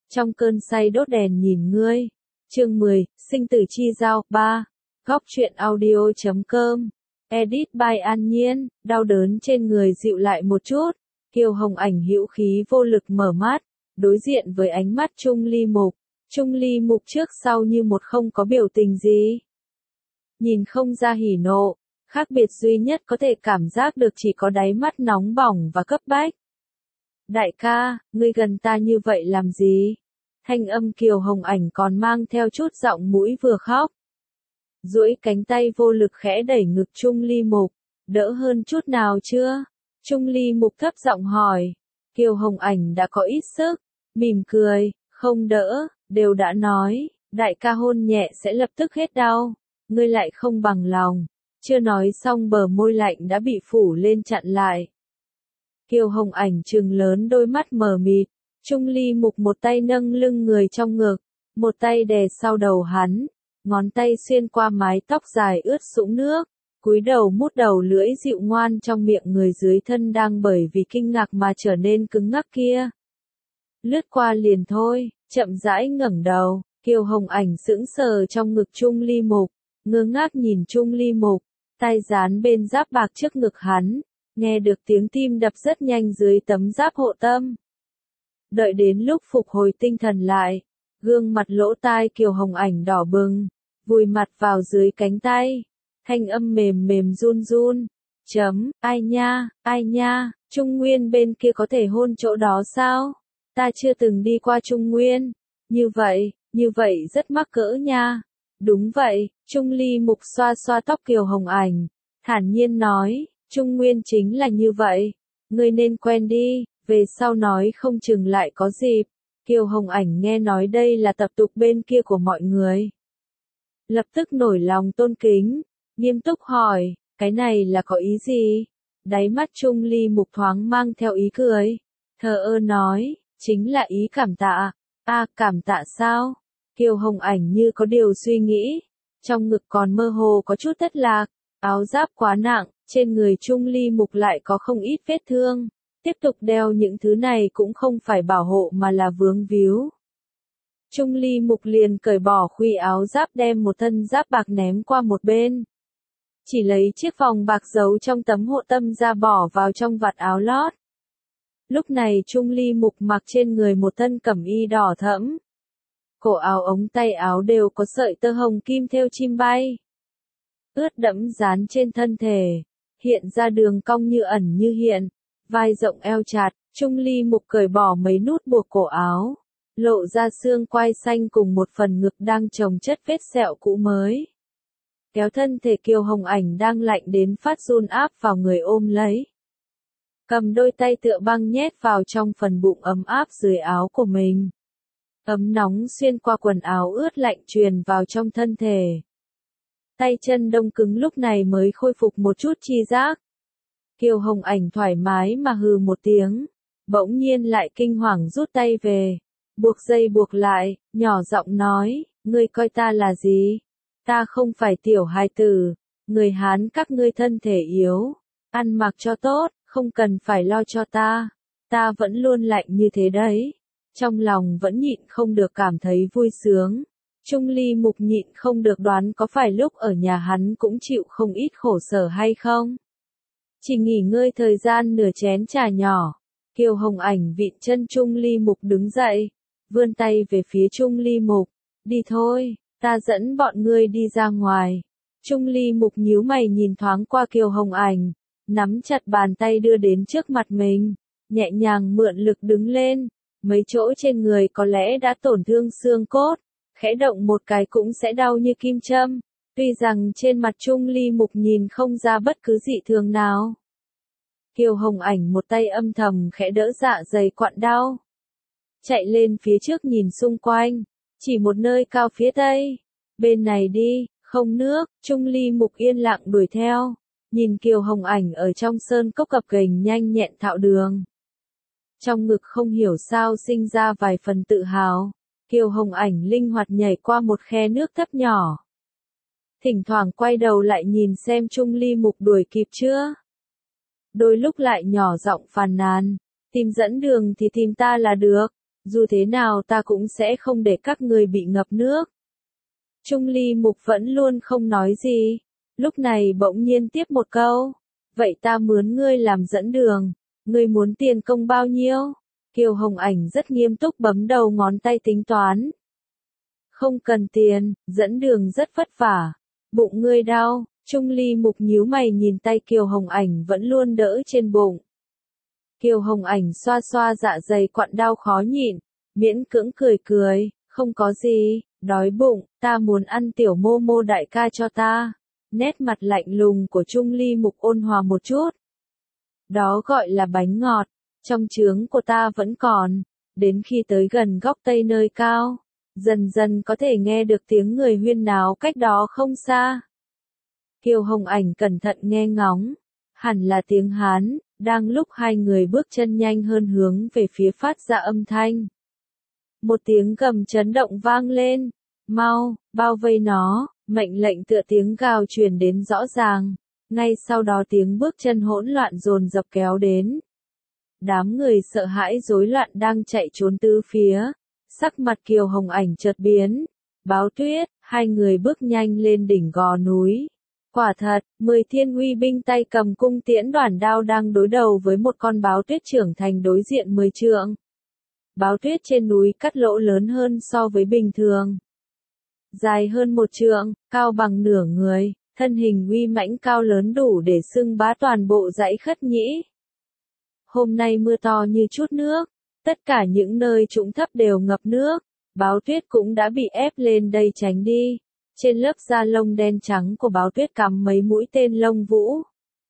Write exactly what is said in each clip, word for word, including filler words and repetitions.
trong cơn say đốt đèn nhìn ngươi. Chương mười, sinh tử chi giao, ba. Góc truyện audio chấm com. Edit by An Nhiên, đau đớn trên người dịu lại một chút. Kiều Hồng Ảnh hữu khí vô lực mở mắt, đối diện với ánh mắt Trung Ly Mục. Trung Ly Mục trước sau như một không có biểu tình gì. Nhìn không ra hỉ nộ, khác biệt duy nhất có thể cảm giác được chỉ có đáy mắt nóng bỏng và cấp bách. Đại ca, ngươi gần ta như vậy làm gì? Thanh âm Kiều Hồng Ảnh còn mang theo chút giọng mũi vừa khóc. Duỗi cánh tay vô lực khẽ đẩy ngực Trung Ly Mục, đỡ hơn chút nào chưa? Trung Ly Mục thấp giọng hỏi. Kiều Hồng Ảnh đã có ít sức, mỉm cười, không đỡ, đều đã nói, đại ca hôn nhẹ sẽ lập tức hết đau, ngươi lại không bằng lòng. Chưa nói xong bờ môi lạnh đã bị phủ lên chặn lại. Kiều Hồng Ảnh trừng lớn đôi mắt mờ mịt, Trung Ly Mục một tay nâng lưng người trong ngực, một tay đè sau đầu hắn, ngón tay xuyên qua mái tóc dài ướt sũng nước, cúi đầu mút đầu lưỡi dịu ngoan trong miệng người dưới thân đang bởi vì kinh ngạc mà trở nên cứng ngắc kia. Lướt qua liền thôi, chậm rãi ngẩng đầu, Kiều Hồng Ảnh sững sờ trong ngực Trung Ly Mục, ngơ ngác nhìn Trung Ly Mục, tay dán bên giáp bạc trước ngực hắn, nghe được tiếng tim đập rất nhanh dưới tấm giáp hộ tâm. Đợi đến lúc phục hồi tinh thần lại, gương mặt lỗ tai Kiều Hồng Ảnh đỏ bừng, vùi mặt vào dưới cánh tay, thanh âm mềm mềm run run, chấm, ai nha, ai nha, Trung Nguyên bên kia có thể hôn chỗ đó sao? Ta chưa từng đi qua Trung Nguyên, như vậy, như vậy rất mắc cỡ nha. Đúng vậy, Trung Ly Mục xoa xoa tóc Kiều Hồng Ảnh, thản nhiên nói, Trung Nguyên chính là như vậy, ngươi nên quen đi, về sau nói không chừng lại có dịp. Kiều Hồng Ảnh nghe nói đây là tập tục bên kia của mọi người, lập tức nổi lòng tôn kính, nghiêm túc hỏi, cái này là có ý gì? Đáy mắt Trung Ly Mục thoáng mang theo ý cười, thờ ơ nói, chính là ý cảm tạ. A, cảm tạ sao? Kiều Hồng Ảnh như có điều suy nghĩ, trong ngực còn mơ hồ có chút thất lạc, áo giáp quá nặng, trên người Trung Ly Mục lại có không ít vết thương, tiếp tục đeo những thứ này cũng không phải bảo hộ mà là vướng víu. Trung Ly Mục liền cởi bỏ khuy áo giáp đem một thân giáp bạc ném qua một bên. Chỉ lấy chiếc vòng bạc giấu trong tấm hộ tâm ra bỏ vào trong vạt áo lót. Lúc này Trung Ly Mục mặc trên người một thân cẩm y đỏ thẫm. Cổ áo ống tay áo đều có sợi tơ hồng kim thêu chim bay. Ướt đẫm dán trên thân thể, hiện ra đường cong như ẩn như hiện, vai rộng eo chặt, Trung Ly Mục cởi bỏ mấy nút buộc cổ áo, lộ ra xương quai xanh cùng một phần ngực đang chồng chất vết sẹo cũ mới. Kéo thân thể Kiều Hồng Ảnh đang lạnh đến phát run áp vào người ôm lấy. Cầm đôi tay tựa băng nhét vào trong phần bụng ấm áp dưới áo của mình. Ấm nóng xuyên qua quần áo ướt lạnh truyền vào trong thân thể. Tay chân đông cứng lúc này mới khôi phục một chút chi giác. Kiều Hồng Ảnh thoải mái mà hừ một tiếng, bỗng nhiên lại kinh hoàng rút tay về, buộc dây buộc lại, nhỏ giọng nói, ngươi coi ta là gì? Ta không phải tiểu hài tử, người Hán các ngươi thân thể yếu, ăn mặc cho tốt, không cần phải lo cho ta, ta vẫn luôn lạnh như thế đấy. Trong lòng vẫn nhịn không được cảm thấy vui sướng. Trung Ly Mục nhịn không được đoán có phải lúc ở nhà hắn cũng chịu không ít khổ sở hay không. Chỉ nghỉ ngơi thời gian nửa chén trà nhỏ, Kiều Hồng Ảnh vịn chân Trung Ly Mục đứng dậy, vươn tay về phía Trung Ly Mục, đi thôi, ta dẫn bọn ngươi đi ra ngoài. Trung Ly Mục nhíu mày nhìn thoáng qua Kiều Hồng Ảnh, nắm chặt bàn tay đưa đến trước mặt mình, nhẹ nhàng mượn lực đứng lên, mấy chỗ trên người có lẽ đã tổn thương xương cốt, khẽ động một cái cũng sẽ đau như kim châm, tuy rằng trên mặt Trung Ly Mục nhìn không ra bất cứ dị thường nào. Kiều Hồng Ảnh một tay âm thầm khẽ đỡ dạ dày quặn đau. Chạy lên phía trước nhìn xung quanh, chỉ một nơi cao phía tây, bên này đi, không nước, Trung Ly Mục yên lặng đuổi theo, nhìn Kiều Hồng Ảnh ở trong sơn cốc cập ghềnh nhanh nhẹn thạo đường. Trong ngực không hiểu sao sinh ra vài phần tự hào, Kiều Hồng Ảnh linh hoạt nhảy qua một khe nước thấp nhỏ. Thỉnh thoảng quay đầu lại nhìn xem Trung Ly Mục đuổi kịp chưa. Đôi lúc lại nhỏ giọng phàn nàn, tìm dẫn đường thì tìm ta là được, dù thế nào ta cũng sẽ không để các ngươi bị ngập nước. Trung Ly Mục vẫn luôn không nói gì, lúc này bỗng nhiên tiếp một câu, vậy ta mướn ngươi làm dẫn đường, ngươi muốn tiền công bao nhiêu? Kiều Hồng Ảnh rất nghiêm túc bấm đầu ngón tay tính toán. Không cần tiền, dẫn đường rất vất vả, bụng ngươi đau. Trung Ly Mục nhíu mày nhìn tay Kiều Hồng Ảnh vẫn luôn đỡ trên bụng. Kiều Hồng Ảnh xoa xoa dạ dày quặn đau khó nhịn, miễn cưỡng cười cười, không có gì, đói bụng, ta muốn ăn tiểu mô mô đại ca cho ta. Nét mặt lạnh lùng của Trung Ly Mục ôn hòa một chút. Đó gọi là bánh ngọt, trong trướng của ta vẫn còn, đến khi tới gần góc tây nơi cao, dần dần có thể nghe được tiếng người huyên náo cách đó không xa. Kiều Hồng Ảnh cẩn thận nghe ngóng, hẳn là tiếng Hán, đang lúc hai người bước chân nhanh hơn hướng về phía phát ra âm thanh. Một tiếng gầm chấn động vang lên, mau, bao vây nó, mệnh lệnh tựa tiếng gào truyền đến rõ ràng, ngay sau đó tiếng bước chân hỗn loạn dồn dập kéo đến. Đám người sợ hãi rối loạn đang chạy trốn tứ phía, sắc mặt Kiều Hồng Ảnh chợt biến, Báo Tuyết, hai người bước nhanh lên đỉnh gò núi. Quả thật, mười thiên uy binh tay cầm cung tiễn đoàn đao đang đối đầu với một con báo tuyết trưởng thành đối diện mười trượng. Báo tuyết trên núi cắt lỗ lớn hơn so với bình thường. Dài hơn một trượng, cao bằng nửa người, thân hình uy mãnh cao lớn đủ để xưng bá toàn bộ dãy Khất Nhĩ. Hôm nay mưa to như chút nước, tất cả những nơi trũng thấp đều ngập nước, báo tuyết cũng đã bị ép lên đây tránh đi. Trên lớp da lông đen trắng của báo tuyết cắm mấy mũi tên lông vũ.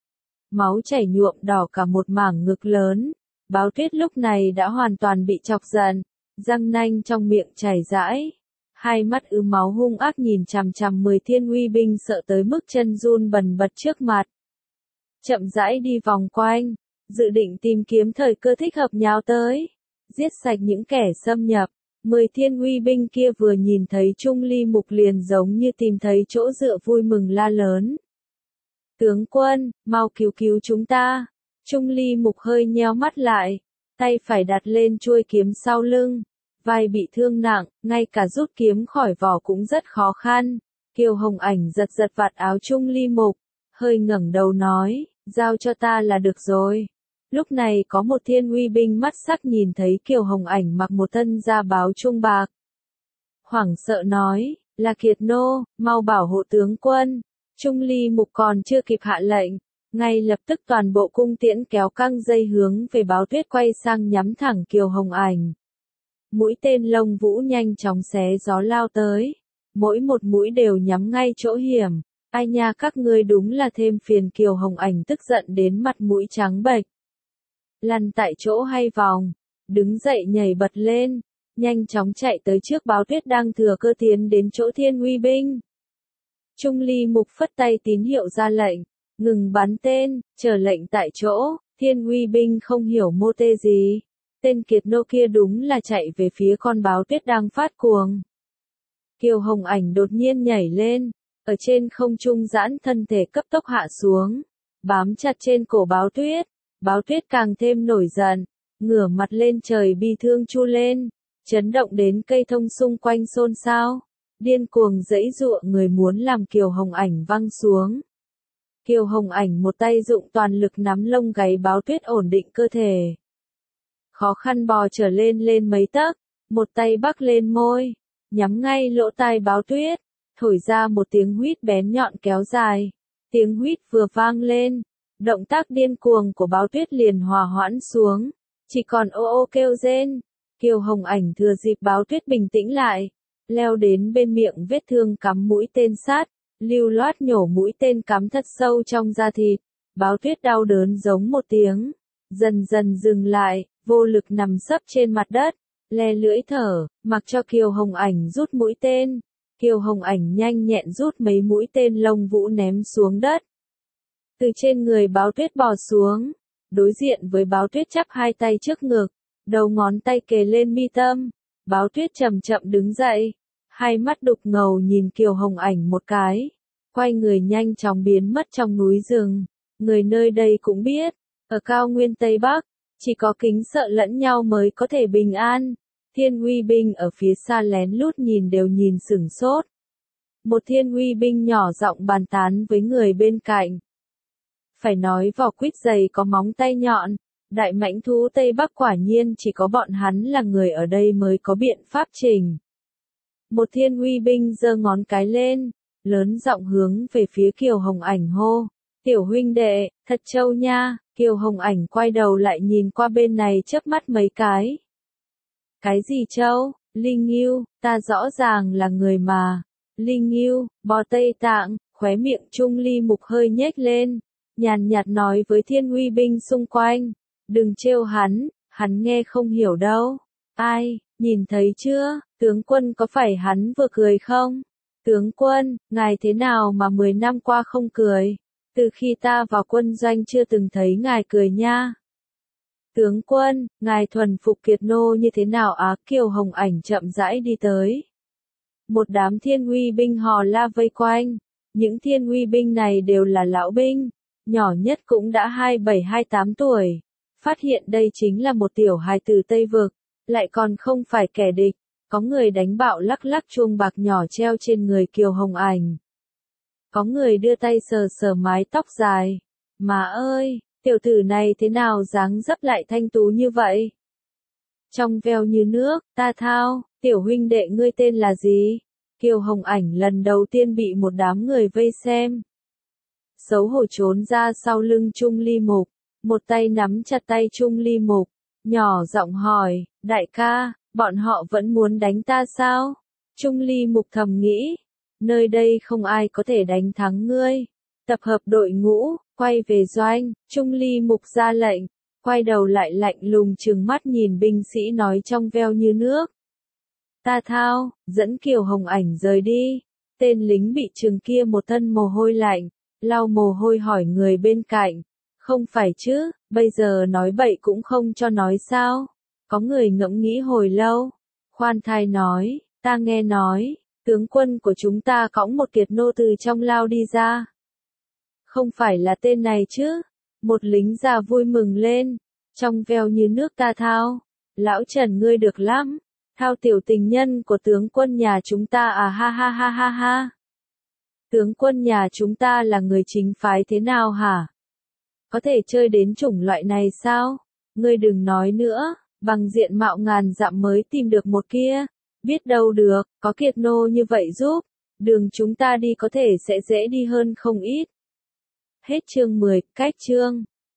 Máu chảy nhuộm đỏ cả một mảng ngực lớn. Báo tuyết lúc này đã hoàn toàn bị chọc giận, răng nanh trong miệng chảy rãi. Hai mắt ứ máu hung ác nhìn chằm chằm mười thiên uy binh sợ tới mức chân run bần bật trước mặt. Chậm rãi đi vòng quanh, dự định tìm kiếm thời cơ thích hợp nhào tới, giết sạch những kẻ xâm nhập. Mười thiên uy binh kia vừa nhìn thấy Trung Ly Mục liền giống như tìm thấy chỗ dựa vui mừng la lớn. Tướng quân, mau cứu cứu chúng ta. Trung Ly Mục hơi nheo mắt lại, tay phải đặt lên chuôi kiếm sau lưng, vai bị thương nặng, ngay cả rút kiếm khỏi vỏ cũng rất khó khăn. Kiều Hồng Ảnh giật giật vạt áo Trung Ly Mục, hơi ngẩng đầu nói, giao cho ta là được rồi. Lúc này có một thiên uy binh mắt sắc nhìn thấy Kiều Hồng Ảnh mặc một thân da báo trung bạc. Hoảng sợ nói, là Kiệt Nô, mau bảo hộ tướng quân. Trung Ly Mục còn chưa kịp hạ lệnh, ngay lập tức toàn bộ cung tiễn kéo căng dây hướng về báo tuyết quay sang nhắm thẳng Kiều Hồng Ảnh. Mũi tên lông vũ nhanh chóng xé gió lao tới, mỗi một mũi đều nhắm ngay chỗ hiểm. Ai nha, các ngươi đúng là thêm phiền. Kiều Hồng Ảnh tức giận đến mặt mũi trắng bệch. Lăn tại chỗ hay vòng, đứng dậy nhảy bật lên, nhanh chóng chạy tới trước báo tuyết đang thừa cơ tiến đến chỗ thiên uy binh. Trung Ly Mục phất tay tín hiệu ra lệnh, ngừng bắn tên, chờ lệnh tại chỗ. Thiên uy binh không hiểu mô tê gì, tên Kiệt Nô kia đúng là chạy về phía con báo tuyết đang phát cuồng. Kiều Hồng Ảnh đột nhiên nhảy lên, ở trên không trung giãn thân thể cấp tốc hạ xuống, bám chặt trên cổ báo tuyết. Báo tuyết càng thêm nổi giận, ngửa mặt lên trời bi thương chu lên, chấn động đến cây thông xung quanh xôn xao, điên cuồng giãy giụa người muốn làm Kiều Hồng Ảnh văng xuống. Kiều Hồng Ảnh một tay dụng toàn lực nắm lông gáy báo tuyết ổn định cơ thể. Khó khăn bò trở lên lên mấy tấc, một tay bắc lên môi, nhắm ngay lỗ tai báo tuyết, thổi ra một tiếng huýt bén nhọn kéo dài. Tiếng huýt vừa vang lên, động tác điên cuồng của báo tuyết liền hòa hoãn xuống, chỉ còn ô ô kêu rên. Kiều Hồng Ảnh thừa dịp báo tuyết bình tĩnh lại, leo đến bên miệng vết thương cắm mũi tên sát, lưu loát nhổ mũi tên cắm thật sâu trong da thịt. Báo tuyết đau đớn giống một tiếng, dần dần dừng lại, vô lực nằm sấp trên mặt đất, le lưỡi thở, mặc cho Kiều Hồng Ảnh rút mũi tên. Kiều Hồng Ảnh nhanh nhẹn rút mấy mũi tên lông vũ ném xuống đất. Từ trên người báo tuyết bò xuống, đối diện với báo tuyết chắp hai tay trước ngực, đầu ngón tay kề lên mi tâm. Báo tuyết chậm chậm đứng dậy, hai mắt đục ngầu nhìn Kiều Hồng Ảnh một cái, quay người nhanh chóng biến mất trong núi rừng. Người nơi đây cũng biết, ở cao nguyên Tây Bắc, chỉ có kính sợ lẫn nhau mới có thể bình an. Thiên Uy binh ở phía xa lén lút nhìn đều nhìn sửng sốt. Một Thiên Uy binh nhỏ giọng bàn tán với người bên cạnh. Phải nói vỏ quýt dày có móng tay nhọn, đại mãnh thú Tây Bắc quả nhiên chỉ có bọn hắn là người ở đây mới có biện pháp trình. Một Thiên Uy binh giơ ngón cái lên, lớn giọng hướng về phía Kiều Hồng Ảnh hô. Tiểu huynh đệ, thật trâu nha. Kiều Hồng Ảnh quay đầu lại nhìn qua bên này chớp mắt mấy cái. Cái gì trâu? Linh Ngưu, ta rõ ràng là người mà. Linh Ngưu, bò Tây Tạng, khóe miệng Trung Ly Mục hơi nhếch lên, nhàn nhạt nói với Thiên Uy binh xung quanh. Đừng trêu hắn, hắn nghe không hiểu đâu. Ai, nhìn thấy chưa, tướng quân có phải hắn vừa cười không? Tướng quân, ngài thế nào mà mười năm qua không cười? Từ khi ta vào quân doanh chưa từng thấy ngài cười nha. Tướng quân, ngài thuần phục kiệt nô như thế nào á? Kiều Hồng Ảnh chậm rãi đi tới. Một đám Thiên Uy binh hò la vây quanh. Những Thiên Uy binh này đều là lão binh, nhỏ nhất cũng đã hai bảy hai tám tuổi. Phát hiện đây chính là một tiểu hài từ Tây Vực, lại còn không phải kẻ địch. Có người đánh bạo lắc lắc chuông bạc nhỏ treo trên người Kiều Hồng Ảnh. Có người đưa tay sờ sờ mái tóc dài. Má ơi, tiểu tử này thế nào dáng dấp lại thanh tú như vậy? Trong veo như nước, ta thao, tiểu huynh đệ ngươi tên là gì? Kiều Hồng Ảnh lần đầu tiên bị một đám người vây xem. Xấu hổ trốn ra sau lưng Trung Ly Mục, một tay nắm chặt tay Trung Ly Mục, nhỏ giọng hỏi, đại ca, bọn họ vẫn muốn đánh ta sao? Trung Ly Mục thầm nghĩ, nơi đây không ai có thể đánh thắng ngươi. Tập hợp đội ngũ, quay về doanh. Trung Ly Mục ra lệnh, quay đầu lại lạnh lùng trừng mắt nhìn binh sĩ nói trong veo như nước. Ta thao, dẫn Kiều Hồng Ảnh rời đi. Tên lính bị trừng kia một thân mồ hôi lạnh, lau mồ hôi hỏi người bên cạnh. Không phải chứ, bây giờ nói bậy cũng không cho nói sao? Có người ngẫm nghĩ hồi lâu. Khoan thai nói, ta nghe nói, tướng quân của chúng ta cõng một kiệt nô từ trong lao đi ra. Không phải là tên này chứ? Một lính già vui mừng lên. Trong veo như nước ta thao. Lão Trần ngươi được lắm. Thao tiểu tình nhân của tướng quân nhà chúng ta à ha ha ha ha ha. Tướng quân nhà chúng ta là người chính phái thế nào hả? Có thể chơi đến chủng loại này sao? Ngươi đừng nói nữa, bằng diện mạo ngàn dặm mới tìm được một kia. Biết đâu được, có kiệt nô như vậy giúp. Đường chúng ta đi có thể sẽ dễ đi hơn không ít. Hết chương mười, cách chương.